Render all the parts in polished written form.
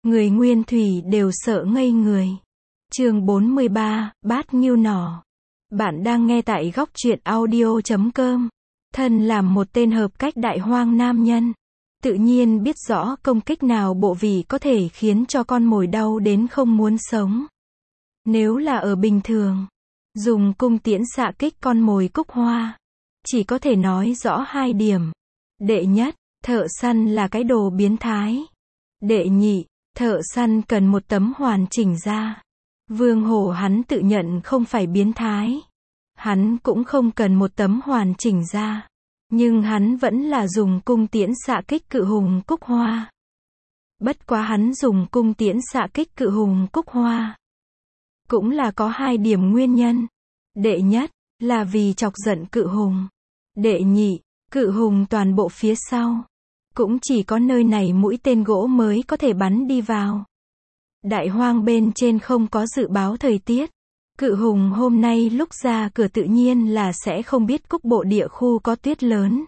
Người nguyên thủy đều sợ ngây người. Chương 43, Bát Ngưu Nỏ. Bạn đang nghe tại góc truyện audio.com. Thân làm một tên hợp cách đại hoang nam nhân, tự nhiên biết rõ công kích nào bộ vị có thể khiến cho con mồi đau đến không muốn sống. Nếu là ở bình thường, dùng cung tiễn xạ kích con mồi cúc hoa, chỉ có thể nói rõ hai điểm. Đệ nhất, thợ săn là cái đồ biến thái. Đệ nhị, thợ săn cần một tấm hoàn chỉnh da. Vương Hổ hắn tự nhận không phải biến thái. Hắn cũng không cần một tấm hoàn chỉnh da. Nhưng hắn vẫn là dùng cung tiễn xạ kích cự hùng cúc hoa. Bất quá hắn dùng cung tiễn xạ kích cự hùng cúc hoa cũng là có hai điểm nguyên nhân. Đệ nhất, là vì chọc giận cự hùng. Đệ nhị, cự hùng toàn bộ phía sau cũng chỉ có nơi này mũi tên gỗ mới có thể bắn đi vào. Đại hoang bên trên không có dự báo thời tiết. Cự hùng hôm nay lúc ra cửa tự nhiên là sẽ không biết cúc bộ địa khu có tuyết lớn.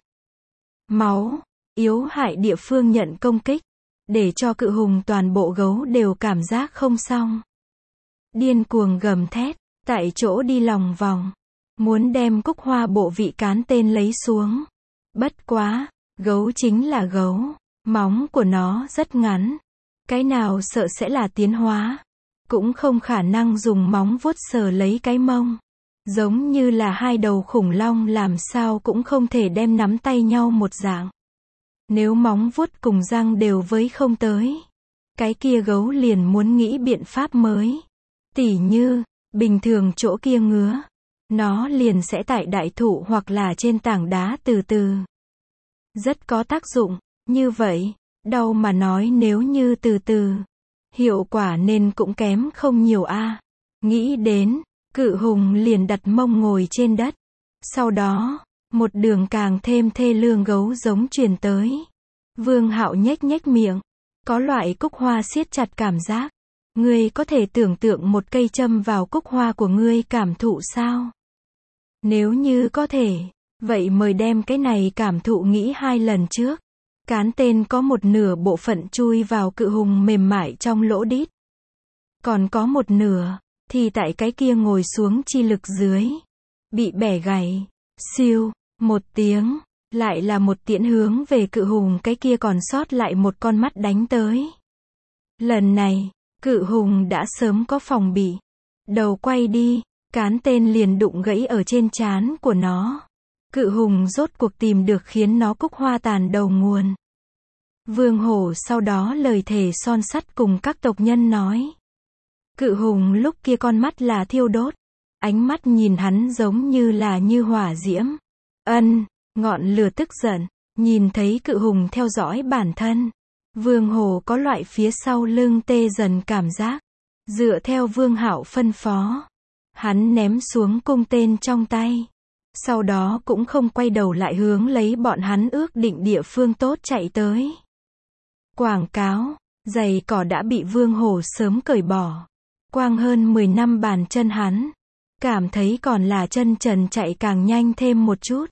Máu, yếu hại địa phương nhận công kích, để cho cự hùng toàn bộ gấu đều cảm giác không xong. Điên cuồng gầm thét, tại chỗ đi lòng vòng, muốn đem cúc hoa bộ vị cán tên lấy xuống. Bất quá, gấu chính là gấu, móng của nó rất ngắn. Cái nào sợ sẽ là tiến hóa, cũng không khả năng dùng móng vuốt sờ lấy cái mông. Giống như là hai đầu khủng long làm sao cũng không thể đem nắm tay nhau một dạng. Nếu móng vuốt cùng răng đều với không tới, cái kia gấu liền muốn nghĩ biện pháp mới. Tỉ như, bình thường chỗ kia ngứa, nó liền sẽ tại đại thụ hoặc là trên tảng đá từ từ. Rất có tác dụng, như vậy, đau mà nói nếu như từ từ, hiệu quả nên cũng kém không nhiều a. Nghĩ đến, cự hùng liền đặt mông ngồi trên đất. Sau đó, một đường càng thêm thê lương gấu giống truyền tới. Vương Hạo nhếch nhếch miệng, có loại cúc hoa siết chặt cảm giác. Ngươi có thể tưởng tượng một cây châm vào cúc hoa của ngươi cảm thụ sao? Nếu như có thể, vậy mời đem cái này cảm thụ nghĩ 2 lần trước. Cán tên có một nửa bộ phận chui vào cự hùng mềm mại trong lỗ đít. Còn có một nửa, thì tại cái kia ngồi xuống chi lực dưới. Bị bẻ gãy. Siêu, một tiếng, lại là một tiễn hướng về cự hùng cái kia còn sót lại một con mắt đánh tới. Lần này, cự hùng đã sớm có phòng bị. Đầu quay đi, cán tên liền đụng gãy ở trên trán của nó. Cự hùng rốt cuộc tìm được khiến nó cúc hoa tàn đầu nguồn. Vương Hổ sau đó lời thề son sắt cùng các tộc nhân nói. Cự hùng lúc kia con mắt là thiêu đốt. Ánh mắt nhìn hắn giống như là như hỏa diễm. Ngọn lửa tức giận, nhìn thấy cự hùng theo dõi bản thân. Vương Hổ có loại phía sau lưng tê dần cảm giác. Dựa theo Vương Hạo phân phó, hắn ném xuống cung tên trong tay. Sau đó cũng không quay đầu lại hướng lấy bọn hắn ước định địa phương tốt chạy tới. Quảng cáo, giày cỏ đã bị Vương Hổ sớm cởi bỏ. Quang hơn 10 năm bàn chân hắn, cảm thấy còn là chân trần chạy càng nhanh thêm một chút.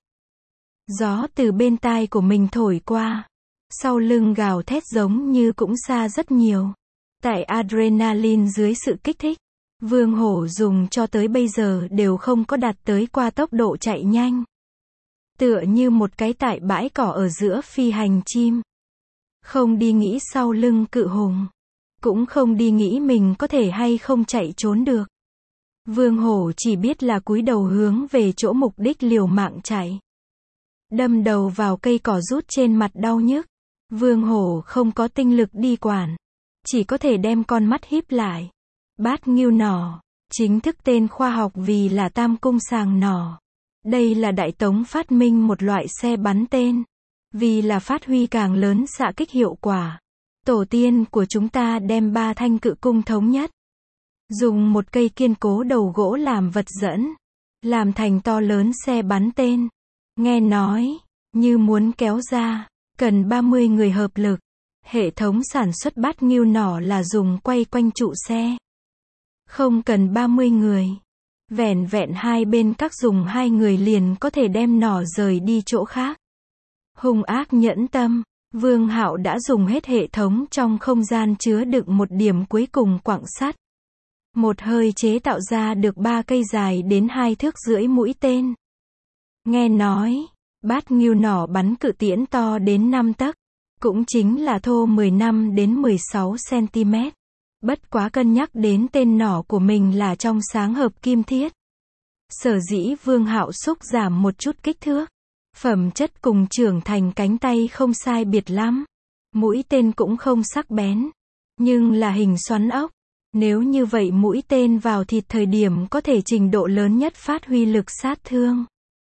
Gió từ bên tai của mình thổi qua, sau lưng gào thét giống như cũng xa rất nhiều. Tại adrenaline dưới sự kích thích, Vương Hổ dùng cho tới bây giờ đều không có đạt tới qua tốc độ chạy nhanh. Tựa như một cái tại bãi cỏ ở giữa phi hành chim. Không đi nghĩ sau lưng cự hùng. Cũng không đi nghĩ mình có thể hay không chạy trốn được. Vương Hổ chỉ biết là cúi đầu hướng về chỗ mục đích liều mạng chạy. Đâm đầu vào cây cỏ rút trên mặt đau nhức. Vương Hổ không có tinh lực đi quản. Chỉ có thể đem con mắt híp lại. Bát Ngưu Nỏ, chính thức tên khoa học vì là tam cung sàng nỏ. Đây là Đại Tống phát minh một loại xe bắn tên. Vì là phát huy càng lớn xạ kích hiệu quả. Tổ tiên của chúng ta đem 3 thanh cự cung thống nhất. Dùng một cây kiên cố đầu gỗ làm vật dẫn. Làm thành to lớn xe bắn tên. Nghe nói, như muốn kéo ra, cần 30 người hợp lực. Hệ thống sản xuất Bát Ngưu Nỏ là dùng quay quanh trụ xe. Không cần 30 người. Vẻn vẹn hai bên các dùng 2 người liền có thể đem nỏ rời đi chỗ khác. Hung ác nhẫn tâm, Vương Hạo đã dùng hết hệ thống trong không gian chứa đựng một điểm cuối cùng quặng sắt. Một hơi chế tạo ra được 3 cây dài đến 2 thước rưỡi mũi tên. Nghe nói, bát ngưu nỏ bắn cự tiễn to đến 5 tấc, cũng chính là thô 15 đến 16 cm. Bất quá cân nhắc đến tên nỏ của mình là trong sáng hợp kim thiết. Sở dĩ Vương Hạo xúc giảm một chút kích thước. Phẩm chất cùng trưởng thành cánh tay không sai biệt lắm. Mũi tên cũng không sắc bén, nhưng là hình xoắn ốc. Nếu như vậy mũi tên vào thịt thời điểm có thể trình độ lớn nhất phát huy lực sát thương.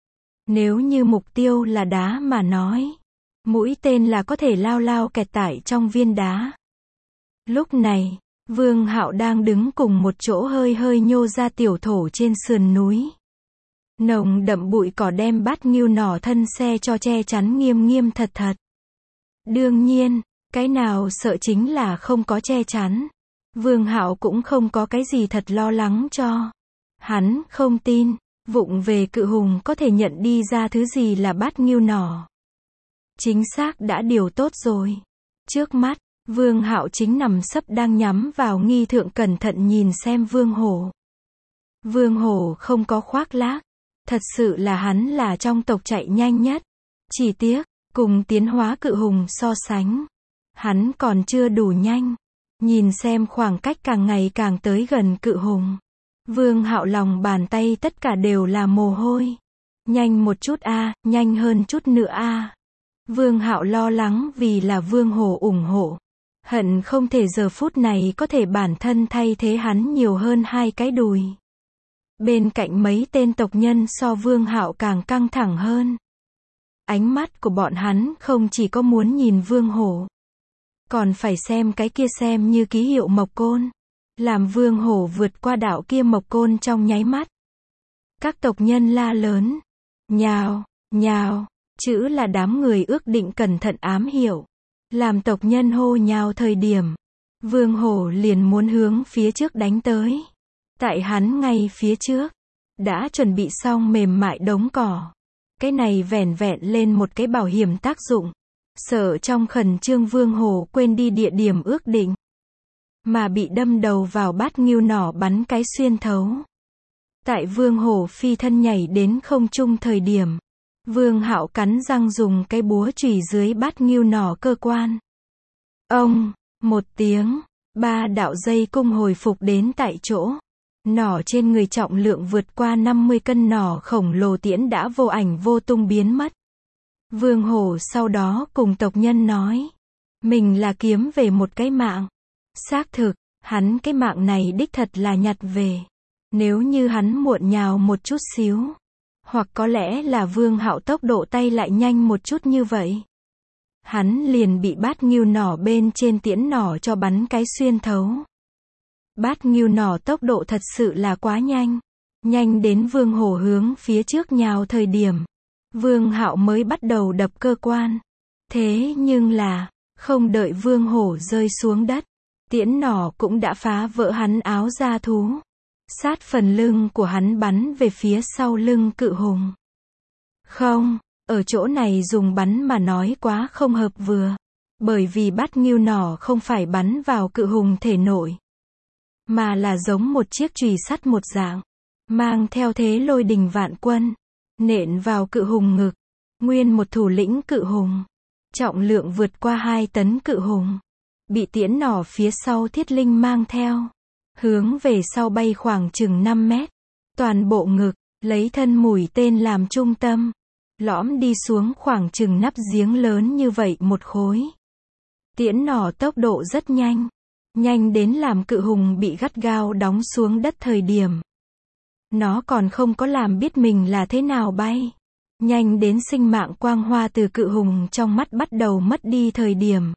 Nếu như mục tiêu là đá mà nói, mũi tên là có thể lao lao kẹt tại trong viên đá. Lúc này, Vương Hạo đang đứng cùng một chỗ hơi hơi nhô ra tiểu thổ trên sườn núi. Nồng đậm bụi cỏ đem bát ngưu nỏ thân xe cho che chắn nghiêm nghiêm thật thật. Đương nhiên, cái nào sợ chính là không có che chắn. Vương Hạo cũng không có cái gì thật lo lắng cho. Hắn không tin, vụng về cự hùng có thể nhận đi ra thứ gì là bát ngưu nỏ. Chính xác đã điều tốt rồi. Trước mắt, Vương Hạo chính nằm sấp đang nhắm vào nghi thượng cẩn thận nhìn xem Vương Hổ. Vương Hổ không có khoác lác. Thật sự là hắn là trong tộc chạy nhanh nhất. Chỉ tiếc, cùng tiến hóa cự hùng so sánh, hắn còn chưa đủ nhanh. Nhìn xem khoảng cách càng ngày càng tới gần cự hùng. Vương Hạo lòng bàn tay tất cả đều là mồ hôi. Nhanh một chút a, nhanh hơn chút nữa a. Vương Hạo lo lắng vì là Vương Hổ ủng hộ. Hận không thể giờ phút này có thể bản thân thay thế hắn nhiều hơn 2 cái đùi. Bên cạnh mấy tên tộc nhân so Vương Hạo càng căng thẳng hơn. Ánh mắt của bọn hắn không chỉ có muốn nhìn Vương Hổ, còn phải xem cái kia xem như ký hiệu mộc côn. Làm Vương Hổ vượt qua đạo kia mộc côn trong nháy mắt. Các tộc nhân la lớn. Nhào, nhào, chữ là đám người ước định cẩn thận ám hiệu. Làm tộc nhân hô nhào thời điểm, Vương Hổ liền muốn hướng phía trước đánh tới. Tại hắn ngay phía trước, đã chuẩn bị xong mềm mại đống cỏ. Cái này vẻn vẹn lên một cái bảo hiểm tác dụng. Sợ trong khẩn trương Vương Hổ quên đi địa điểm ước định. Mà bị đâm đầu vào bát ngưu nỏ bắn cái xuyên thấu. Tại Vương Hổ phi thân nhảy đến không trung thời điểm, Vương Hạo cắn răng dùng cái búa chùy dưới bát ngưu nỏ cơ quan. Ông, một tiếng, 3 đạo dây cung hồi phục đến tại chỗ. Nỏ trên người trọng lượng vượt qua 50 cân nỏ khổng lồ tiễn đã vô ảnh vô tung biến mất. Vương Hổ sau đó cùng tộc nhân nói, mình là kiếm về một cái mạng. Xác thực, hắn cái mạng này đích thật là nhặt về. Nếu như hắn muộn nhào một chút xíu, hoặc có lẽ là Vương Hạo tốc độ tay lại nhanh một chút như vậy, hắn liền bị bát ngưu nỏ bên trên tiễn nỏ cho bắn cái xuyên thấu. Bát ngưu nỏ tốc độ thật sự là quá nhanh. Nhanh đến Vương Hổ hướng phía trước nhào thời điểm, Vương Hạo mới bắt đầu đập cơ quan. Thế nhưng là, không đợi Vương Hổ rơi xuống đất, tiễn nỏ cũng đã phá vỡ hắn áo da thú. Sát phần lưng của hắn bắn về phía sau lưng cự hùng. Không, ở chỗ này dùng bắn mà nói quá không hợp vừa. Bởi vì bát ngưu nỏ không phải bắn vào cự hùng thể nội, mà là giống một chiếc chùy sắt một dạng, mang theo thế lôi đình vạn quân, nện vào cự hùng ngực. Nguyên một thủ lĩnh cự hùng, trọng lượng vượt qua 2 tấn cự hùng, bị tiễn nỏ phía sau thiết linh mang theo, hướng về sau bay khoảng chừng 5 mét. Toàn bộ ngực, lấy thân mũi tên làm trung tâm, lõm đi xuống khoảng chừng nắp giếng lớn như vậy một khối. Tiễn nỏ tốc độ rất nhanh. Nhanh đến làm cự hùng bị gắt gao đóng xuống đất thời điểm. Nó còn không có làm biết mình là thế nào bay. Nhanh đến sinh mạng quang hoa từ cự hùng trong mắt bắt đầu mất đi thời điểm.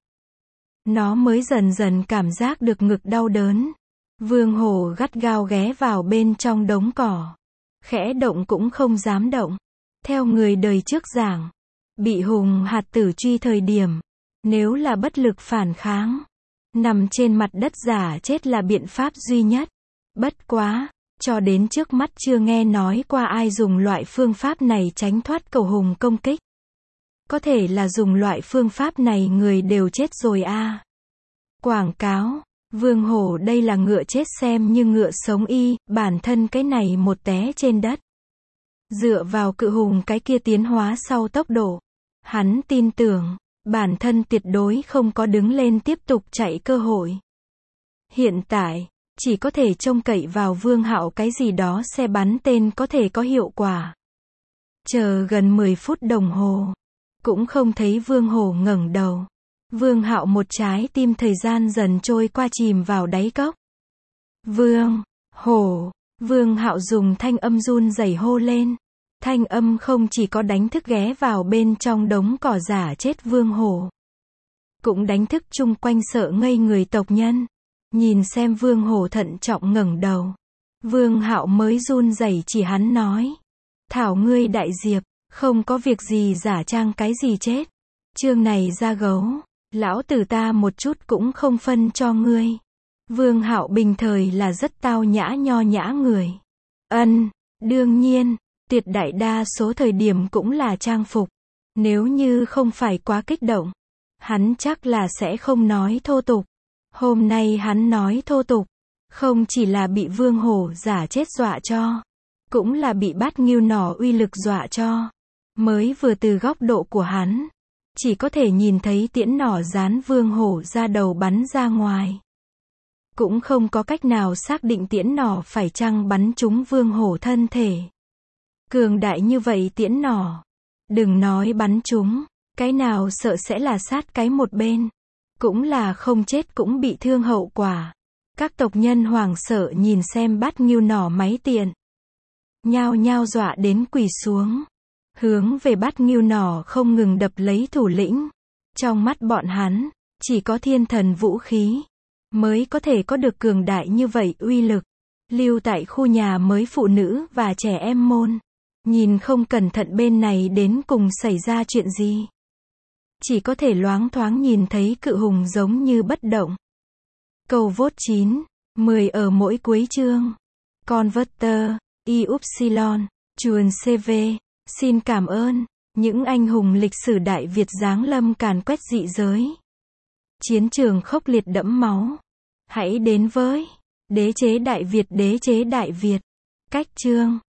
Nó mới dần dần cảm giác được ngực đau đớn. Vương Hổ gắt gao ghé vào bên trong đống cỏ. Khẽ động cũng không dám động. Theo người đời trước giảng, bị hùng hạt tử truy thời điểm, nếu là bất lực phản kháng, nằm trên mặt đất giả chết là biện pháp duy nhất. Bất quá, cho đến trước mắt chưa nghe nói qua ai dùng loại phương pháp này tránh thoát cẩu hùng công kích. Có thể là dùng loại phương pháp này người đều chết rồi a. Quảng cáo, Vương Hổ đây là ngựa chết xem như ngựa sống y, bản thân cái này một té trên đất. Dựa vào cự hùng cái kia tiến hóa sau tốc độ, hắn tin tưởng, bản thân tuyệt đối không có đứng lên tiếp tục chạy cơ hội. Hiện tại, chỉ có thể trông cậy vào Vương Hạo cái gì đó xe bắn tên có thể có hiệu quả. Chờ gần 10 phút đồng hồ, cũng không thấy Vương Hổ ngẩng đầu. Vương Hạo một trái tim thời gian dần trôi qua chìm vào đáy cốc. Vương Hổ, Vương Hạo dùng thanh âm run rẩy hô lên. Thanh âm không chỉ có đánh thức ghé vào bên trong đống cỏ giả chết Vương Hổ, cũng đánh thức chung quanh sợ ngây người tộc nhân. Nhìn xem Vương Hổ thận trọng ngẩng đầu, Vương Hạo mới run rẩy chỉ hắn nói: "Thảo ngươi đại diệp, không có việc gì giả trang cái gì chết. Chương này ra gấu, lão tử ta một chút cũng không phân cho ngươi." Vương Hạo bình thời là rất tao nhã nho nhã người. Đương nhiên, tuyệt đại đa số thời điểm cũng là trang phục. Nếu như không phải quá kích động, hắn chắc là sẽ không nói thô tục. Hôm nay hắn nói thô tục, không chỉ là bị Vương Hổ giả chết dọa cho, cũng là bị Bát Ngưu Nỏ uy lực dọa cho. Mới vừa từ góc độ của hắn, chỉ có thể nhìn thấy tiễn nỏ dán Vương Hổ ra đầu bắn ra ngoài. Cũng không có cách nào xác định tiễn nỏ phải chăng bắn trúng Vương Hổ thân thể. Cường đại như vậy tiễn nỏ, đừng nói bắn trúng, cái nào sợ sẽ là sát cái một bên. Cũng là không chết cũng bị thương hậu quả. Các tộc nhân hoảng sợ nhìn xem Bát Ngưu Nỏ máy tiện, nhao nhao dọa đến quỳ xuống, hướng về Bát Ngưu Nỏ không ngừng đập lấy thủ lĩnh. Trong mắt bọn hắn, chỉ có thiên thần vũ khí mới có thể có được cường đại như vậy uy lực. Lưu tại khu nhà mới phụ nữ và trẻ em môn, nhìn không cẩn thận bên này đến cùng xảy ra chuyện gì. Chỉ có thể loáng thoáng nhìn thấy cự hùng giống như bất động. Câu vote 9, 10 ở mỗi cuối chương. Converter, Yupsilon, Chuồn CV, xin cảm ơn, những anh hùng lịch sử Đại Việt giáng lâm càn quét dị giới. Chiến trường khốc liệt đẫm máu. Hãy đến với Đế chế Đại Việt, Đế chế Đại Việt. Cách chương